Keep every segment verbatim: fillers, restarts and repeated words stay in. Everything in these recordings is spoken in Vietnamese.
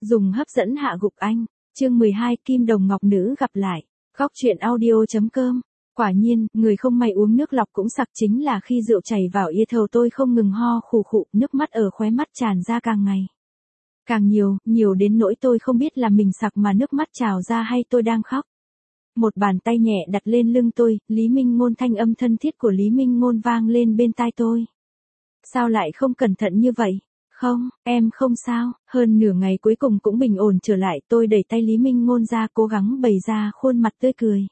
Dùng hấp dẫn hạ gục anh. Chương mười hai Kim Đồng Ngọc Nữ gặp lại. Góc truyện audio.com. Quả nhiên, người không may uống nước lọc cũng sặc, chính là khi rượu chảy vào yết hầu tôi không ngừng ho khù khụ, nước mắt ở khóe mắt tràn ra càng ngày càng nhiều, nhiều đến nỗi tôi không biết là mình sặc mà nước mắt trào ra hay tôi đang khóc. Một bàn tay nhẹ đặt lên lưng tôi, Lý Minh Ngôn, thanh âm thân thiết của Lý Minh Ngôn vang lên bên tai tôi. Sao lại không cẩn thận như vậy? Không, em không sao, hơn nửa ngày cuối cùng cũng bình ổn trở lại, tôi đẩy tay Lý Minh Ngôn ra cố gắng bày ra khuôn mặt tươi cười.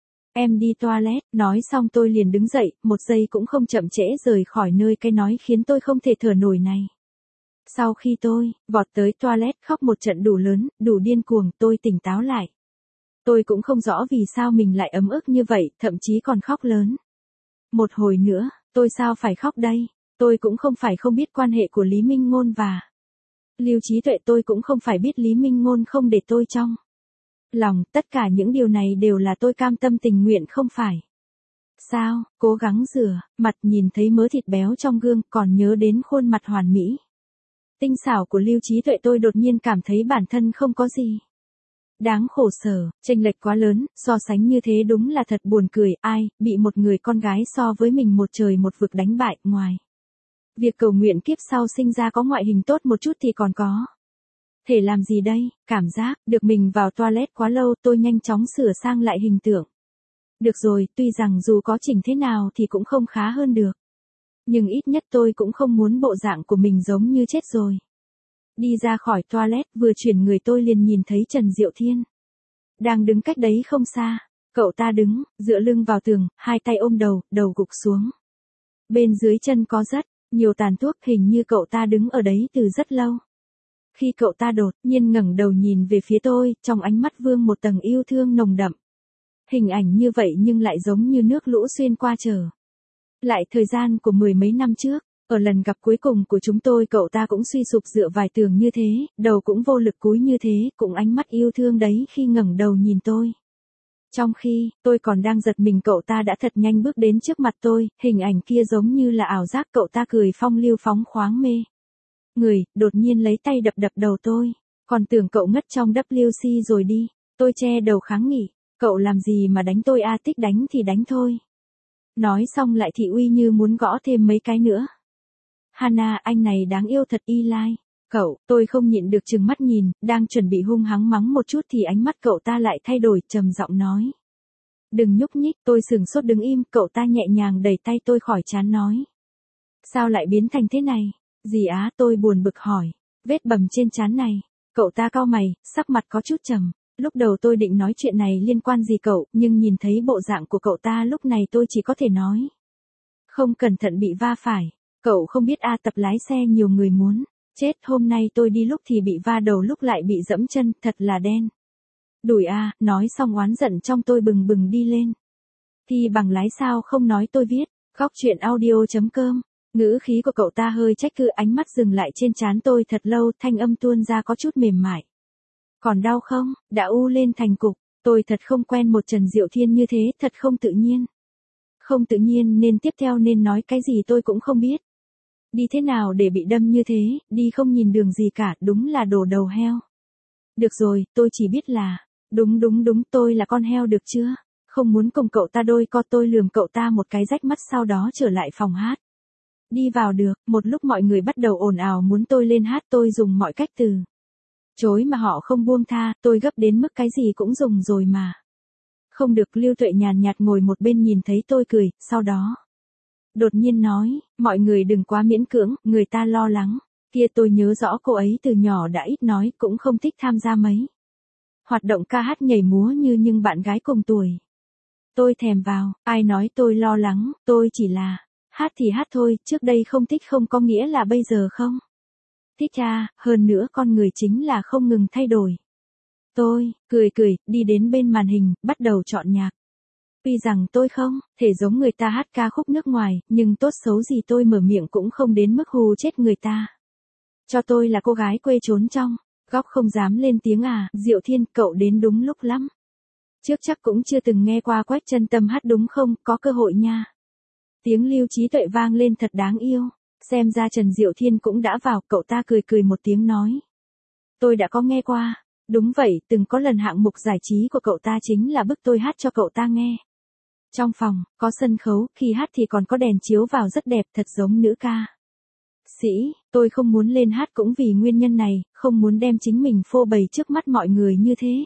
Em đi toilet, nói xong tôi liền đứng dậy, một giây cũng không chậm trễ rời khỏi nơi cái nói khiến tôi không thể thở nổi này. Sau khi tôi vọt tới toilet khóc một trận đủ lớn, đủ điên cuồng, tôi tỉnh táo lại. Tôi cũng không rõ vì sao mình lại ấm ức như vậy, thậm chí còn khóc lớn. Một hồi nữa, tôi sao phải khóc đây? Tôi cũng không phải không biết quan hệ của Lý Minh Ngôn và Lưu Trí Tuệ, tôi cũng không phải biết Lý Minh Ngôn không để tôi trong lòng, tất cả những điều này đều là tôi cam tâm tình nguyện không phải. Sao, cố gắng rửa mặt, nhìn thấy mớ thịt béo trong gương, còn nhớ đến khuôn mặt hoàn mỹ tinh xảo của Lưu Trí Tuệ, tôi đột nhiên cảm thấy bản thân không có gì đáng khổ sở, chênh lệch quá lớn, so sánh như thế đúng là thật buồn cười, ai bị một người con gái so với mình một trời một vực đánh bại, ngoài việc cầu nguyện kiếp sau sinh ra có ngoại hình tốt một chút thì còn có thể làm gì đây? Cảm giác được mình vào toilet quá lâu, tôi nhanh chóng sửa sang lại hình tượng. Được rồi, tuy rằng dù có chỉnh thế nào thì cũng không khá hơn được. Nhưng ít nhất tôi cũng không muốn bộ dạng của mình giống như chết rồi. Đi ra khỏi toilet, vừa chuyển người tôi liền nhìn thấy Trần Diệu Thiên đang đứng cách đấy không xa. Cậu ta đứng, dựa lưng vào tường, hai tay ôm đầu, đầu gục xuống. Bên dưới chân có rất nhiều tàn thuốc, hình như cậu ta đứng ở đấy từ rất lâu. Khi cậu ta đột nhiên ngẩng đầu nhìn về phía tôi, trong ánh mắt vương một tầng yêu thương nồng đậm. Hình ảnh như vậy nhưng lại giống như nước lũ xuyên qua trở lại thời gian của mười mấy năm trước. Ở lần gặp cuối cùng của chúng tôi, cậu ta cũng suy sụp dựa vài tường như thế, đầu cũng vô lực cúi như thế, cũng ánh mắt yêu thương đấy khi ngẩng đầu nhìn tôi. Trong khi tôi còn đang giật mình, cậu ta đã thật nhanh bước đến trước mặt tôi, hình ảnh kia giống như là ảo giác, cậu ta cười phong lưu phóng khoáng mê người, đột nhiên lấy tay đập đập đầu tôi. Còn tưởng cậu ngất trong vê kép xê rồi đi. Tôi che đầu kháng nghị. Cậu làm gì mà đánh tôi a? Thích đánh thì đánh thôi. Nói xong lại thị uy như muốn gõ thêm mấy cái nữa. Hana, anh này đáng yêu thật, y lai. Cậu, tôi không nhịn được trừng mắt nhìn, đang chuẩn bị hung hăng mắng một chút thì ánh mắt cậu ta lại thay đổi, trầm giọng nói. Đừng nhúc nhích, tôi sừng sốt đứng im, cậu ta nhẹ nhàng đẩy tay tôi khỏi trán nói. Sao lại biến thành thế này? Gì á? Tôi buồn bực hỏi. Vết bầm trên trán này. Cậu ta cau mày, sắc mặt có chút trầm. Lúc đầu tôi định nói chuyện này liên quan gì cậu, nhưng nhìn thấy bộ dạng của cậu ta lúc này tôi chỉ có thể nói. Không cẩn thận bị va phải. Cậu không biết a, tập lái xe nhiều người muốn chết, hôm nay tôi đi lúc thì bị va đầu, lúc lại bị dẫm chân, thật là đen đủi a. Nói xong oán giận trong tôi bừng bừng đi lên. Thì bằng lái sao không nói tôi viết. Góc truyện audio.com. Ngữ khí của cậu ta hơi trách cứ, ánh mắt dừng lại trên trán tôi thật lâu, thanh âm tuôn ra có chút mềm mại. Còn đau không? Đã u lên thành cục. Tôi thật không quen một Trần Diệu Thiên như thế, thật không tự nhiên. Không tự nhiên nên tiếp theo nên nói cái gì tôi cũng không biết. Đi thế nào để bị đâm như thế, đi không nhìn đường gì cả, đúng là đồ đầu heo. Được rồi, tôi chỉ biết là, đúng đúng đúng, tôi là con heo được chưa? Không muốn cùng cậu ta đôi co, tôi lườm cậu ta một cái rách mắt, sau đó trở lại phòng hát. Đi vào được, một lúc mọi người bắt đầu ồn ào muốn tôi lên hát, tôi dùng mọi cách từ chối mà họ không buông tha, tôi gấp đến mức cái gì cũng dùng rồi mà. Không được. Lưu Tuệ nhàn nhạt ngồi một bên nhìn thấy tôi cười, sau đó đột nhiên nói, mọi người đừng quá miễn cưỡng, người ta lo lắng. Kia tôi nhớ rõ cô ấy từ nhỏ đã ít nói, cũng không thích tham gia mấy hoạt động ca hát nhảy múa như nhưng bạn gái cùng tuổi. Tôi thèm vào, ai nói tôi lo lắng, tôi chỉ là hát thì hát thôi, trước đây không thích không có nghĩa là bây giờ không thích à, hơn nữa con người chính là không ngừng thay đổi. Tôi cười cười, đi đến bên màn hình, bắt đầu chọn nhạc. Tuy rằng tôi không thể giống người ta hát ca khúc nước ngoài, nhưng tốt xấu gì tôi mở miệng cũng không đến mức hù chết người ta. Cho tôi là cô gái quê trốn trong góc không dám lên tiếng à. Diệu Thiên, cậu đến đúng lúc lắm. Trước chắc cũng chưa từng nghe qua Quách Chân Tâm hát đúng không, có cơ hội nha. Tiếng Lưu Trí Tuệ vang lên thật đáng yêu. Xem ra Trần Diệu Thiên cũng đã vào, cậu ta cười cười một tiếng nói. Tôi đã có nghe qua. Đúng vậy, từng có lần hạng mục giải trí của cậu ta chính là bức tôi hát cho cậu ta nghe. Trong phòng, có sân khấu, khi hát thì còn có đèn chiếu vào rất đẹp, thật giống nữ ca sĩ. Tôi không muốn lên hát cũng vì nguyên nhân này, không muốn đem chính mình phô bày trước mắt mọi người như thế.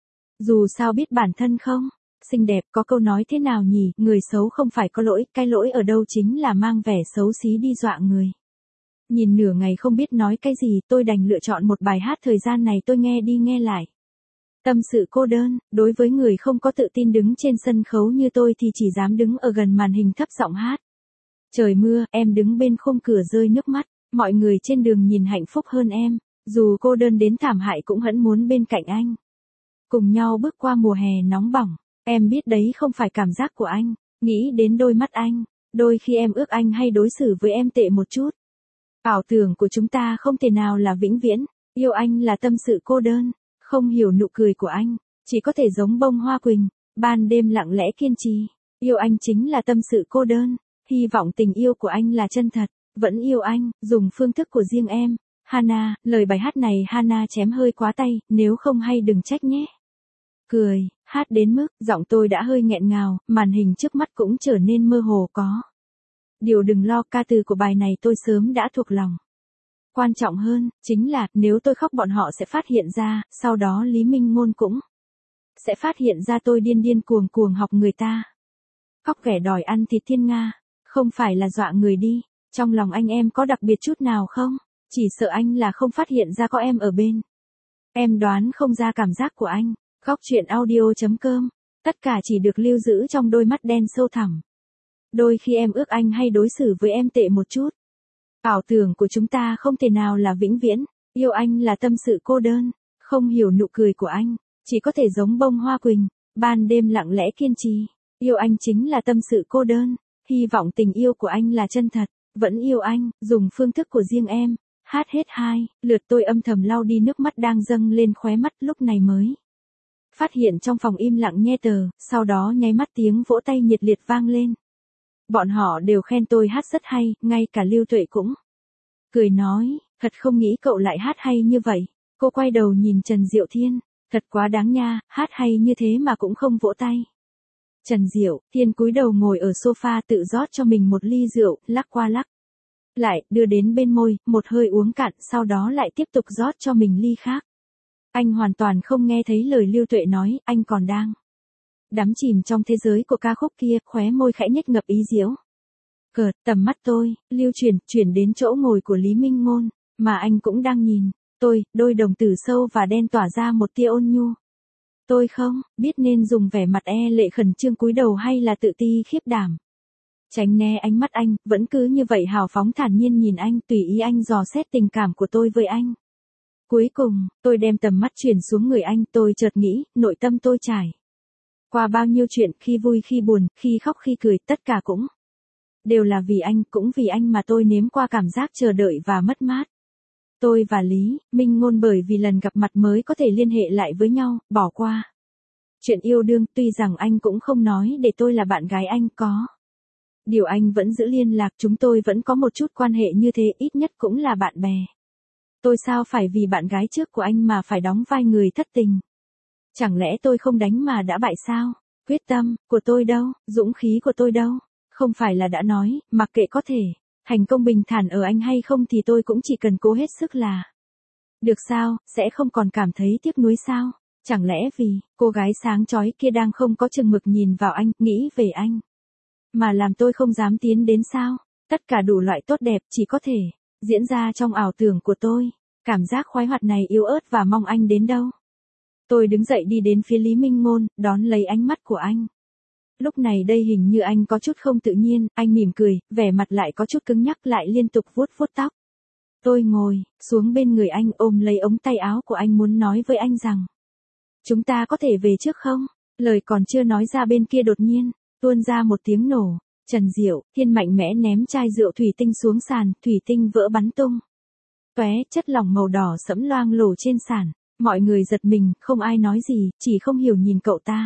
Dù sao biết bản thân không? Xinh đẹp, có câu nói thế nào nhỉ, người xấu không phải có lỗi, cái lỗi ở đâu chính là mang vẻ xấu xí đi dọa người. Nhìn nửa ngày không biết nói cái gì, tôi đành lựa chọn một bài hát thời gian này tôi nghe đi nghe lại. Tâm sự cô đơn, đối với người không có tự tin đứng trên sân khấu như tôi thì chỉ dám đứng ở gần màn hình thấp giọng hát. Trời mưa, em đứng bên khung cửa rơi nước mắt, mọi người trên đường nhìn hạnh phúc hơn em, dù cô đơn đến thảm hại cũng hẫn muốn bên cạnh anh. Cùng nhau bước qua mùa hè nóng bỏng, em biết đấy không phải cảm giác của anh, nghĩ đến đôi mắt anh, đôi khi em ước anh hay đối xử với em tệ một chút. Ảo tưởng của chúng ta không thể nào là vĩnh viễn, yêu anh là tâm sự cô đơn, không hiểu nụ cười của anh, chỉ có thể giống bông hoa quỳnh, ban đêm lặng lẽ kiên trì, yêu anh chính là tâm sự cô đơn, hy vọng tình yêu của anh là chân thật, vẫn yêu anh, dùng phương thức của riêng em. Hana, lời bài hát này Hana chém hơi quá tay, nếu không hay đừng trách nhé. Cười, hát đến mức, giọng tôi đã hơi nghẹn ngào, màn hình trước mắt cũng trở nên mơ hồ có. Điều đừng lo, ca từ của bài này tôi sớm đã thuộc lòng. Quan trọng hơn, chính là, nếu tôi khóc bọn họ sẽ phát hiện ra, sau đó Lý Minh Ngôn cũng sẽ phát hiện ra tôi điên điên cuồng cuồng học người ta. Khóc ghẻ đòi ăn thịt thiên nga, không phải là dọa người đi, trong lòng anh em có đặc biệt chút nào không? Chỉ sợ anh là không phát hiện ra có em ở bên. Em đoán không ra cảm giác của anh. Khóc chuyện audio.com. Tất cả chỉ được lưu giữ trong đôi mắt đen sâu thẳm. Đôi khi em ước anh hay đối xử với em tệ một chút. Ảo tưởng của chúng ta không thể nào là vĩnh viễn. Yêu anh là tâm sự cô đơn. Không hiểu nụ cười của anh. Chỉ có thể giống bông hoa quỳnh. Ban đêm lặng lẽ kiên trì. Yêu anh chính là tâm sự cô đơn. Hy vọng tình yêu của anh là chân thật. Vẫn yêu anh, dùng phương thức của riêng em. Hát hết hai, lượt tôi âm thầm lau đi nước mắt đang dâng lên khóe mắt lúc này mới. Phát hiện trong phòng im lặng nghe tờ, sau đó nháy mắt tiếng vỗ tay nhiệt liệt vang lên. Bọn họ đều khen tôi hát rất hay, ngay cả Lưu Tuệ cũng cười nói, thật không nghĩ cậu lại hát hay như vậy. Cô quay đầu nhìn Trần Diệu Thiên, thật quá đáng nha, hát hay như thế mà cũng không vỗ tay. Trần Diệu Thiên cúi đầu ngồi ở sofa tự rót cho mình một ly rượu, lắc qua lắc lại, đưa đến bên môi, một hơi uống cạn, sau đó lại tiếp tục rót cho mình ly khác. Anh hoàn toàn không nghe thấy lời Lưu Tuệ nói, anh còn đang đắm chìm trong thế giới của ca khúc kia, khóe môi khẽ nhếch ngập ý giễu. Cợt, tầm mắt tôi, lưu chuyển, chuyển đến chỗ ngồi của Lý Minh Ngôn, mà anh cũng đang nhìn. Tôi, đôi đồng tử sâu và đen tỏa ra một tia ôn nhu. Tôi không biết nên dùng vẻ mặt e lệ khẩn trương cúi đầu hay là tự ti khiếp đảm. Tránh né ánh mắt anh, vẫn cứ như vậy hào phóng thản nhiên nhìn anh, tùy ý anh dò xét tình cảm của tôi với anh. Cuối cùng, tôi đem tầm mắt chuyển xuống người anh, tôi chợt nghĩ, nội tâm tôi trải qua bao nhiêu chuyện, khi vui khi buồn, khi khóc khi cười, tất cả cũng đều là vì anh, cũng vì anh mà tôi nếm qua cảm giác chờ đợi và mất mát. Tôi và Lý Minh Ngôn bởi vì lần gặp mặt mới có thể liên hệ lại với nhau, bỏ qua chuyện yêu đương, tuy rằng anh cũng không nói để tôi là bạn gái anh, có điều anh vẫn giữ liên lạc, chúng tôi vẫn có một chút quan hệ như thế, ít nhất cũng là bạn bè. Tôi sao phải vì bạn gái trước của anh mà phải đóng vai người thất tình? Chẳng lẽ tôi không đánh mà đã bại sao? Quyết tâm của tôi đâu, dũng khí của tôi đâu? Không phải là đã nói, mặc kệ có thể thành công bình thản ở anh hay không thì tôi cũng chỉ cần cố hết sức là được sao, sẽ không còn cảm thấy tiếc nuối sao? Chẳng lẽ vì cô gái sáng chói kia đang không có chừng mực nhìn vào anh, nghĩ về anh mà làm tôi không dám tiến đến sao? Tất cả đủ loại tốt đẹp chỉ có thể diễn ra trong ảo tưởng của tôi. Cảm giác khoái hoạt này yếu ớt và mong anh đến đâu. Tôi đứng dậy đi đến phía Lý Minh Ngôn, đón lấy ánh mắt của anh. Lúc này đây hình như anh có chút không tự nhiên, anh mỉm cười, vẻ mặt lại có chút cứng nhắc, lại liên tục vuốt vuốt tóc. Tôi ngồi xuống bên người anh, ôm lấy ống tay áo của anh, muốn nói với anh rằng chúng ta có thể về trước không? Lời còn chưa nói ra bên kia đột nhiên tuôn ra một tiếng nổ. Trần Diệu Thiên mạnh mẽ ném chai rượu thủy tinh xuống sàn, thủy tinh vỡ bắn tung tóe, chất lỏng màu đỏ sẫm loang lổ trên sàn. Mọi người giật mình, không ai nói gì, chỉ không hiểu nhìn cậu ta.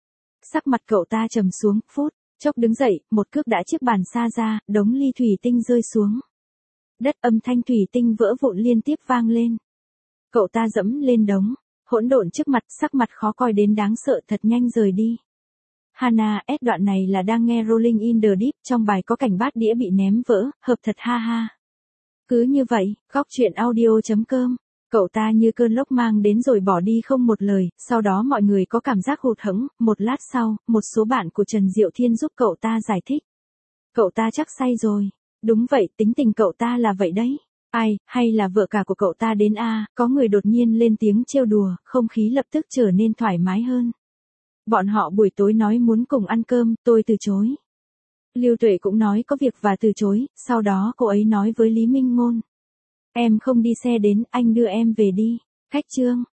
Sắc mặt cậu ta trầm xuống, phút chốc đứng dậy, một cước đã chiếc bàn xa ra, đống ly thủy tinh rơi xuống đất, âm thanh thủy tinh vỡ vụn liên tiếp vang lên. Cậu ta dẫm lên đống hỗn độn trước mặt, sắc mặt khó coi đến đáng sợ, thật nhanh rời đi. Hana S đoạn này là đang nghe Rolling in the Deep, trong bài có cảnh bát đĩa bị ném vỡ, hợp thật ha ha. Cứ như vậy, góc chuyện audio.com, cậu ta như cơn lốc mang đến rồi bỏ đi không một lời, sau đó mọi người có cảm giác hụt hẫng, một lát sau, một số bạn của Trần Diệu Thiên giúp cậu ta giải thích. Cậu ta chắc say rồi. Đúng vậy, tính tình cậu ta là vậy đấy. Ai, hay là vợ cả của cậu ta đến a, có người đột nhiên lên tiếng trêu đùa, không khí lập tức trở nên thoải mái hơn. Bọn họ buổi tối nói muốn cùng ăn cơm, tôi từ chối. Lưu Tuệ cũng nói có việc và từ chối, sau đó cô ấy nói với Lý Minh Ngôn. Em không đi xe đến, anh đưa em về đi. Khách trương.